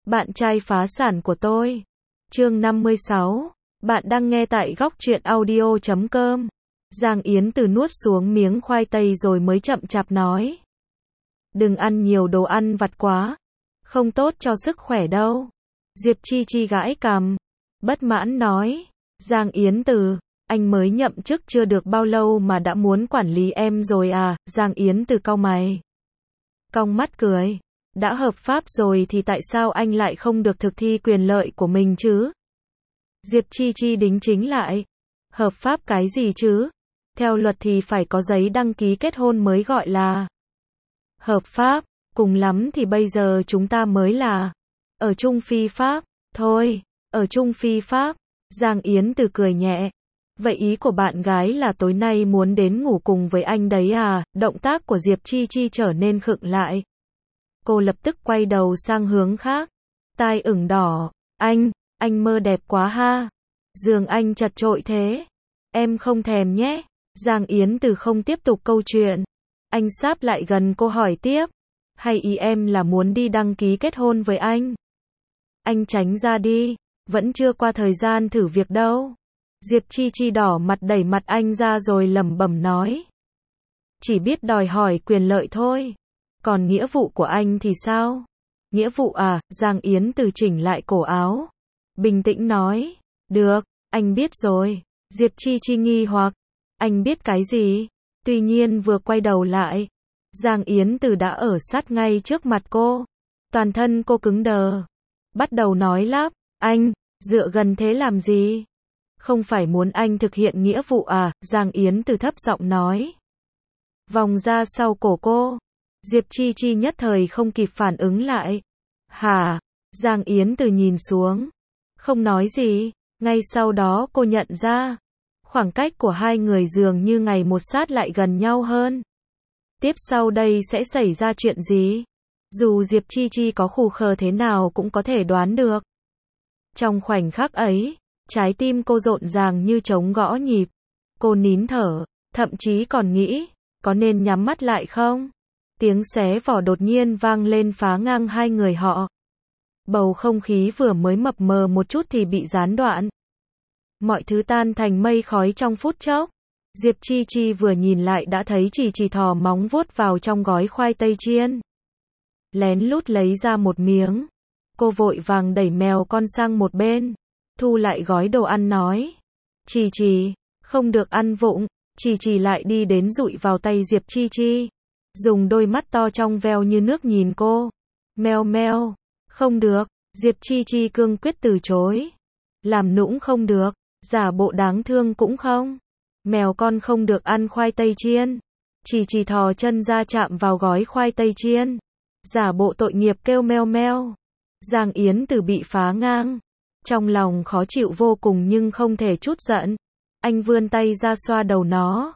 bạn trai phá sản của tôi. Chương 56. Bạn đang nghe tại góc truyện audio.com. Giang Yến Từ nuốt xuống miếng khoai tây rồi mới chậm chạp nói. Đừng ăn nhiều đồ ăn vặt quá. Không tốt cho sức khỏe đâu. Diệp Chi Chi gãi cằm. Bất mãn nói. Giang Yến Từ, anh mới nhậm chức chưa được bao lâu mà đã muốn quản lý em rồi à? Giang Yến Từ cau mày. Cong mắt cười. Đã hợp pháp rồi thì tại sao anh lại không được thực thi quyền lợi của mình chứ? Diệp Chi Chi đính chính lại. Hợp pháp cái gì chứ? Theo luật thì phải có giấy đăng ký kết hôn mới gọi là hợp pháp, cùng lắm thì bây giờ chúng ta mới là ở chung phi pháp, thôi, ở chung phi pháp. Giang Yến Từ cười nhẹ. Vậy ý của bạn gái là tối nay muốn đến ngủ cùng với anh đấy à? Động tác của Diệp Chi Chi trở nên khựng lại. Cô lập tức quay đầu sang hướng khác. Tai ửng đỏ. Anh mơ đẹp quá ha. Giường anh chật chội thế. Em không thèm nhé. Giang Yến Từ không tiếp tục câu chuyện. Anh sáp lại gần cô hỏi tiếp. Hay ý em là muốn đi đăng ký kết hôn với anh? Anh tránh ra đi. Vẫn chưa qua thời gian thử việc đâu. Diệp Chi Chi đỏ mặt đẩy mặt anh ra rồi lẩm bẩm nói. Chỉ biết đòi hỏi quyền lợi thôi. Còn nghĩa vụ của anh thì sao? Nghĩa vụ à? Giang Yến Từ chỉnh lại cổ áo. Bình tĩnh nói. Được, anh biết rồi. Diệp Chi Chi nghi hoặc. Anh biết cái gì? Tuy nhiên vừa quay đầu lại. Giang Yến Từ đã ở sát ngay trước mặt cô. Toàn thân cô cứng đờ. Bắt đầu nói lắp. Anh, dựa gần thế làm gì? Không phải muốn anh thực hiện nghĩa vụ à? Giang Yến Từ thấp giọng nói. Vòng ra sau cổ cô. Diệp Chi Chi nhất thời không kịp phản ứng lại. Hả? Giang Yến Từ nhìn xuống. Không nói gì. Ngay sau đó cô nhận ra. Khoảng cách của hai người dường như ngày một sát lại gần nhau hơn. Tiếp sau đây sẽ xảy ra chuyện gì? Dù Diệp Chi Chi có khù khờ thế nào cũng có thể đoán được. Trong khoảnh khắc ấy, trái tim cô rộn ràng như trống gõ nhịp. Cô nín thở, thậm chí còn nghĩ, có nên nhắm mắt lại không? Tiếng xé vỏ đột nhiên vang lên phá ngang hai người họ. Bầu không khí vừa mới mập mờ một chút thì bị gián đoạn. Mọi thứ tan thành mây khói trong phút chốc. Diệp Chi Chi vừa nhìn lại đã thấy chỉ thò móng vuốt vào trong gói khoai tây chiên. Lén lút lấy ra một miếng. Cô vội vàng đẩy mèo con sang một bên. Thu lại gói đồ ăn nói. Chi, không được ăn vụng. Chi lại đi đến dụi vào tay Diệp Chi Chi. Dùng đôi mắt to trong veo như nước nhìn cô. Meo, không được. Diệp Chi Chi cương quyết từ chối. Làm nũng không được. Giả bộ đáng thương cũng không. Mèo con không được ăn khoai tây chiên. Chi thò chân ra chạm vào gói khoai tây chiên. Giả bộ tội nghiệp kêu meo. Giang Yến Từ bị phá ngang. Trong lòng khó chịu vô cùng nhưng không thể trút giận. Anh vươn tay ra xoa đầu nó.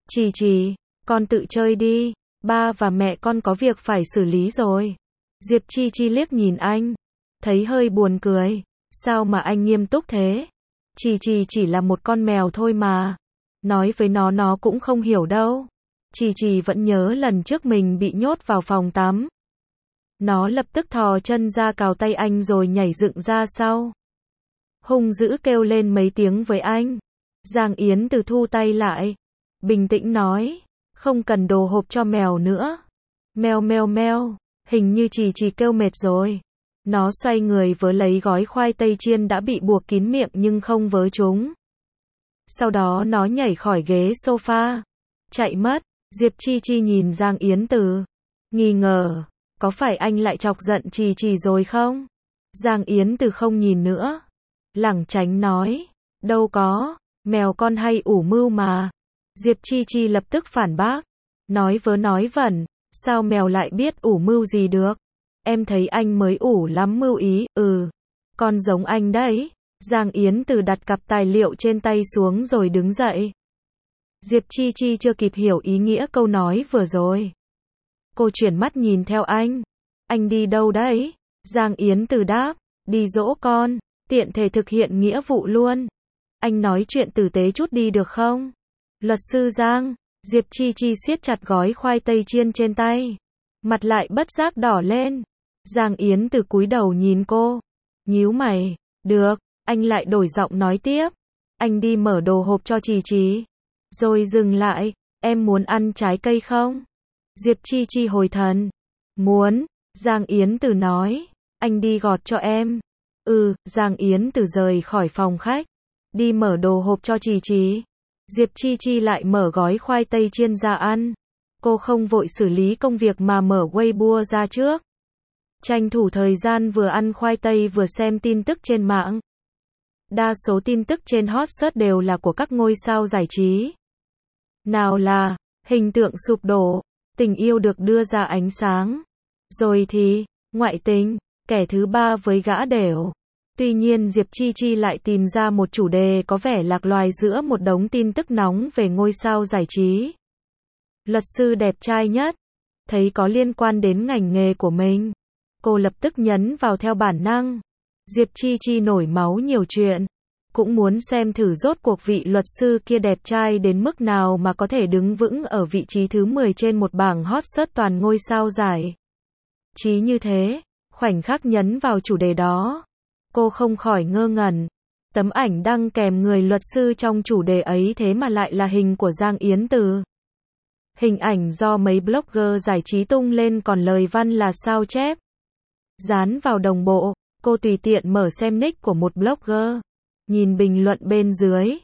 Chi, con tự chơi đi. Ba và mẹ con có việc phải xử lý rồi. Diệp Chi Chi liếc nhìn anh. Thấy hơi buồn cười. Sao mà anh nghiêm túc thế? Chi chỉ là một con mèo thôi mà. Nói với nó cũng không hiểu đâu. Chi vẫn nhớ lần trước mình bị nhốt vào phòng tắm. Nó lập tức thò chân ra cào tay anh rồi nhảy dựng ra sau. Hung dữ kêu lên mấy tiếng với anh. Giang Yến Từ thu tay lại. Bình tĩnh nói. Không cần đồ hộp cho mèo nữa. Meo. Hình như chỉ kêu mệt rồi. Nó xoay người vớ lấy gói khoai tây chiên đã bị buộc kín miệng nhưng không vớ chúng. Sau đó nó nhảy khỏi ghế sofa. Chạy mất. Diệp Chi Chi nhìn Giang Yến Từ. Nghi ngờ. Có phải anh lại chọc giận chỉ rồi không? Giang Yến Từ không nhìn nữa. Lảng tránh nói. Đâu có. Mèo con hay ủ mưu mà. Diệp Chi Chi lập tức phản bác. Nói vớ nói vẩn. Sao mèo lại biết ủ mưu gì được? Em thấy anh mới ủ lắm mưu ý. Con giống anh đấy. Giang Yến Từ đặt cặp tài liệu trên tay xuống rồi đứng dậy. Diệp Chi Chi chưa kịp hiểu ý nghĩa câu nói vừa rồi. Cô chuyển mắt nhìn theo anh. Anh đi đâu đấy? Giang Yến Từ đáp. Đi dỗ con. Tiện thể thực hiện nghĩa vụ luôn. Anh nói chuyện tử tế chút đi được không? Luật sư Giang. Diệp Chi Chi siết chặt gói khoai tây chiên trên tay. Mặt lại bất giác đỏ lên. Giang Yến Từ cúi đầu nhìn cô, nhíu mày, được, anh lại đổi giọng nói tiếp. Anh đi mở đồ hộp cho Trì Trì. Rồi dừng lại, em muốn ăn trái cây không? Diệp Chi Chi hồi thần. Muốn, Giang Yến Từ nói, anh đi gọt cho em. Giang Yến Từ rời khỏi phòng khách, đi mở đồ hộp cho Trì Trì. Diệp Chi Chi lại mở gói khoai tây chiên ra ăn. Cô không vội xử lý công việc mà mở Weibo ra trước. Tranh thủ thời gian vừa ăn khoai tây vừa xem tin tức trên mạng. Đa số tin tức trên hot search đều là của các ngôi sao giải trí. Nào là hình tượng sụp đổ, tình yêu được đưa ra ánh sáng, rồi thì ngoại tình, kẻ thứ ba với gã đểu. Tuy nhiên Diệp Chi Chi lại tìm ra một chủ đề có vẻ lạc loài giữa một đống tin tức nóng về ngôi sao giải trí. Luật sư đẹp trai nhất, thấy có liên quan đến ngành nghề của mình. Cô lập tức nhấn vào theo bản năng. Diệp Chi Chi nổi máu nhiều chuyện, cũng muốn xem thử rốt cuộc vị luật sư kia đẹp trai đến mức nào mà có thể đứng vững ở vị trí thứ 10 trên một bảng hot search toàn ngôi sao giải trí như thế. Khoảnh khắc nhấn vào chủ đề đó, cô không khỏi ngơ ngẩn. Tấm ảnh đăng kèm người luật sư trong chủ đề ấy thế mà lại là hình của Giang Yến Từ. Hình ảnh do mấy blogger giải trí tung lên, còn lời văn là sao chép dán vào đồng bộ. Cô tùy tiện mở xem nick của một blogger, nhìn bình luận bên dưới.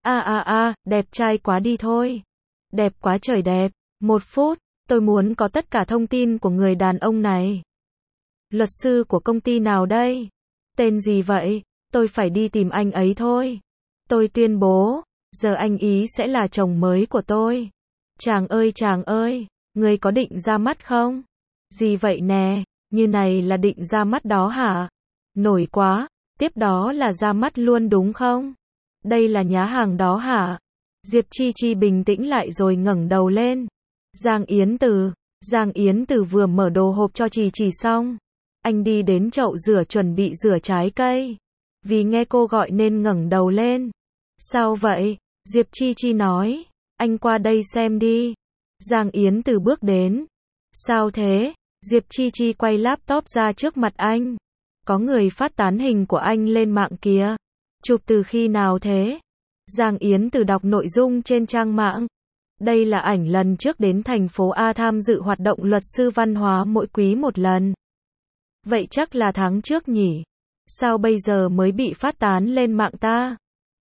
Đẹp trai quá đi thôi. Đẹp quá trời đẹp. 1 phút, tôi muốn có tất cả thông tin của người đàn ông này. Luật sư của công ty nào đây? Tên gì vậy? Tôi phải đi tìm anh ấy thôi. Tôi tuyên bố, giờ anh ý sẽ là chồng mới của tôi. Chàng ơi, người có định ra mắt không? Gì vậy nè, như này là định ra mắt đó hả? Nổi quá, tiếp đó là ra mắt luôn đúng không? Đây là nhá hàng đó hả? Diệp Chi Chi bình tĩnh lại rồi ngẩng đầu lên. Giang Yến Từ vừa mở đồ hộp cho Trì Trì xong, anh đi đến chậu rửa chuẩn bị rửa trái cây. Vì nghe cô gọi nên ngẩng đầu lên. Sao vậy? Diệp Chi Chi nói, anh qua đây xem đi. Giang Yến Từ bước đến. Sao thế? Diệp Chi Chi quay laptop ra trước mặt anh. Có người phát tán hình của anh lên mạng kìa. Chụp từ khi nào thế? Giang Yến Từ đọc nội dung trên trang mạng. Đây là ảnh lần trước đến thành phố A tham dự hoạt động luật sư văn hóa mỗi quý một lần. Vậy chắc là tháng trước nhỉ? Sao bây giờ mới bị phát tán lên mạng ta?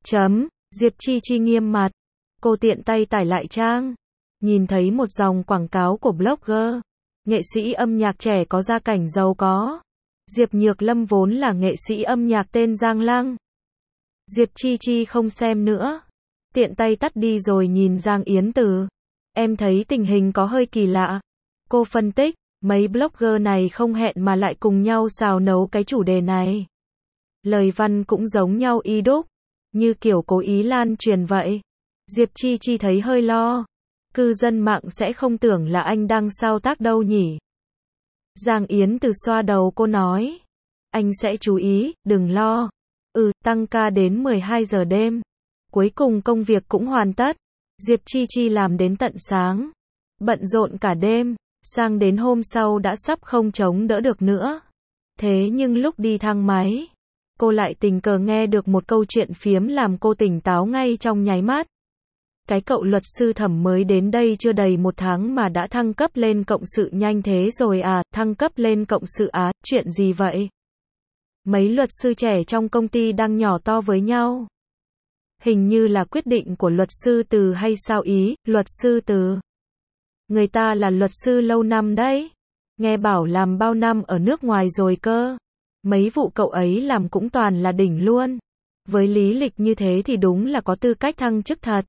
Diệp Chi Chi nghiêm mặt. Cô tiện tay tải lại trang. Nhìn thấy một dòng quảng cáo của blogger. Nghệ sĩ âm nhạc trẻ có gia cảnh giàu có. Diệp Nhược Lâm vốn là nghệ sĩ âm nhạc tên Giang Lăng. Diệp Chi Chi không xem nữa. Tiện tay tắt đi rồi nhìn Giang Yến Từ. Em thấy tình hình có hơi kỳ lạ. Cô phân tích, mấy blogger này không hẹn mà lại cùng nhau xào nấu cái chủ đề này. Lời văn cũng giống nhau y đúc, như kiểu cố ý lan truyền vậy. Diệp Chi Chi thấy hơi lo. Cư dân mạng sẽ không tưởng là anh đang sao tác đâu nhỉ? Giang Yến Từ xoa đầu cô nói. Anh sẽ chú ý, đừng lo. Tăng ca đến 12 giờ đêm. Cuối cùng công việc cũng hoàn tất. Diệp Chi Chi làm đến tận sáng. Bận rộn cả đêm. Sang đến hôm sau đã sắp không chống đỡ được nữa. Thế nhưng lúc đi thang máy, cô lại tình cờ nghe được một câu chuyện phiếm làm cô tỉnh táo ngay trong nháy mắt. Cái cậu luật sư Thẩm mới đến đây chưa đầy 1 tháng mà đã thăng cấp lên cộng sự nhanh thế rồi à? Thăng cấp lên cộng sự á, chuyện gì vậy? Mấy luật sư trẻ trong công ty đang nhỏ to với nhau. Hình như là quyết định của luật sư Từ hay sao ý? Luật sư Từ, người ta là luật sư lâu năm đấy. Nghe bảo làm bao năm ở nước ngoài rồi cơ. Mấy vụ cậu ấy làm cũng toàn là đỉnh luôn. Với lý lịch như thế thì đúng là có tư cách thăng chức thật.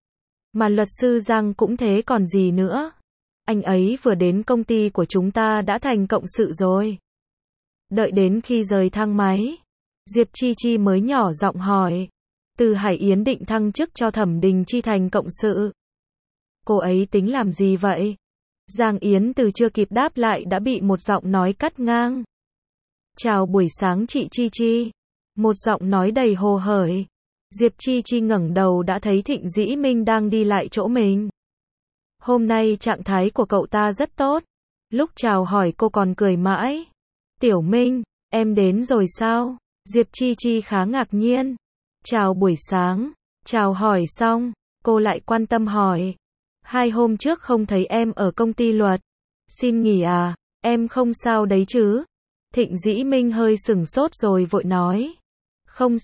Mà luật sư Giang cũng thế còn gì nữa. Anh ấy vừa đến công ty của chúng ta đã thành cộng sự rồi. Đợi đến khi rời thang máy, Diệp Chi Chi mới nhỏ giọng hỏi. Từ Hải Yến định thăng chức cho Thẩm Đình Chi thành cộng sự. Cô ấy tính làm gì vậy? Giang Yến Từ chưa kịp đáp lại đã bị một giọng nói cắt ngang. Chào buổi sáng chị Chi Chi. Một giọng nói đầy hồ hởi. Diệp Chi Chi ngẩng đầu đã thấy Thịnh Dĩ Minh đang đi lại chỗ mình. Hôm nay trạng thái của cậu ta rất tốt. Lúc chào hỏi cô còn cười mãi. Tiểu Minh, em đến rồi sao? Diệp Chi Chi khá ngạc nhiên. Chào buổi sáng. Chào hỏi xong, cô lại quan tâm hỏi. 2 hôm trước không thấy em ở công ty luật. Xin nghỉ à? Em không sao đấy chứ? Thịnh Dĩ Minh hơi sửng sốt rồi vội nói. Không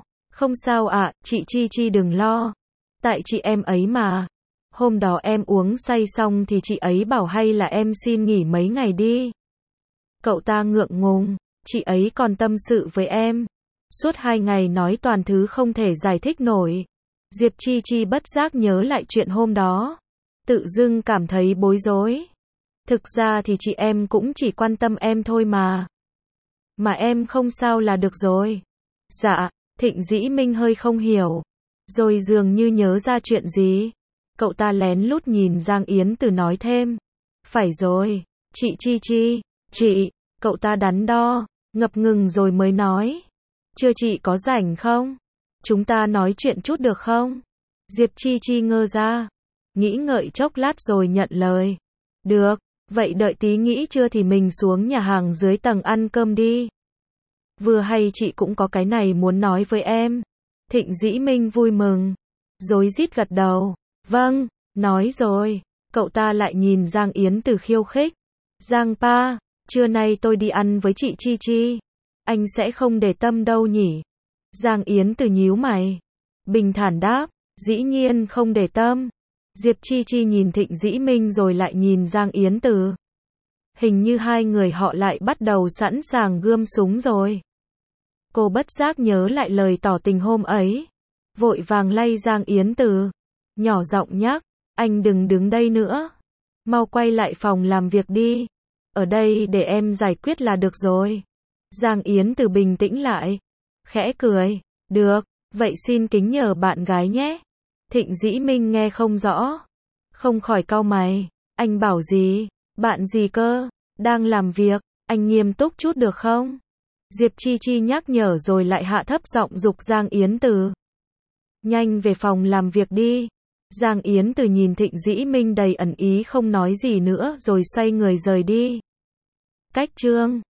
sao ạ, chị Chi Chi đừng lo. Tại chị em ấy mà. Hôm đó em uống say xong thì chị ấy bảo hay là em xin nghỉ mấy ngày đi. Cậu ta ngượng ngùng, chị ấy còn tâm sự với em. Suốt 2 ngày nói toàn thứ không thể giải thích nổi. Diệp Chi Chi bất giác nhớ lại chuyện hôm đó. Tự dưng cảm thấy bối rối. Thực ra thì chị em cũng chỉ quan tâm em thôi mà. Mà em không sao là được rồi. Dạ, Thịnh Dĩ Minh hơi không hiểu. Rồi dường như nhớ ra chuyện gì. Cậu ta lén lút nhìn Giang Yến Từ nói thêm. Phải rồi, chị Chi Chi, chị, cậu ta đắn đo, ngập ngừng rồi mới nói. Chưa chị có rảnh không? Chúng ta nói chuyện chút được không? Diệp Chi Chi ngơ ra. Nghĩ ngợi chốc lát rồi nhận lời. Được, vậy đợi tí nghĩ trưa thì mình xuống nhà hàng dưới tầng ăn cơm đi. Vừa hay chị cũng có cái này muốn nói với em. Thịnh Dĩ Minh vui mừng. Rối rít gật đầu. Vâng, nói rồi. Cậu ta lại nhìn Giang Yến Từ khiêu khích. Giang pa, trưa nay tôi đi ăn với chị Chi Chi. Anh sẽ không để tâm đâu nhỉ? Giang Yến Từ nhíu mày. Bình thản đáp. Dĩ nhiên không để tâm. Diệp Chi Chi nhìn Thịnh Dĩ Minh rồi lại nhìn Giang Yến Từ. Hình như hai người họ lại bắt đầu sẵn sàng gươm súng rồi. Cô bất giác nhớ lại lời tỏ tình hôm ấy. Vội vàng lay Giang Yến Từ. Nhỏ giọng nhắc, anh đừng đứng đây nữa. Mau quay lại phòng làm việc đi. Ở đây để em giải quyết là được rồi. Giang Yến Từ bình tĩnh lại. Khẽ cười. Được, vậy xin kính nhờ bạn gái nhé. Thịnh Dĩ Minh nghe không rõ. Không khỏi cau mày. Anh bảo gì? Bạn gì cơ? Đang làm việc, anh nghiêm túc chút được không? Diệp Chi Chi nhắc nhở rồi lại hạ thấp giọng giục Giang Yến Từ. Nhanh về phòng làm việc đi. Giang Yến Từ nhìn Thịnh Dĩ Minh đầy ẩn ý không nói gì nữa rồi xoay người rời đi. Cách chương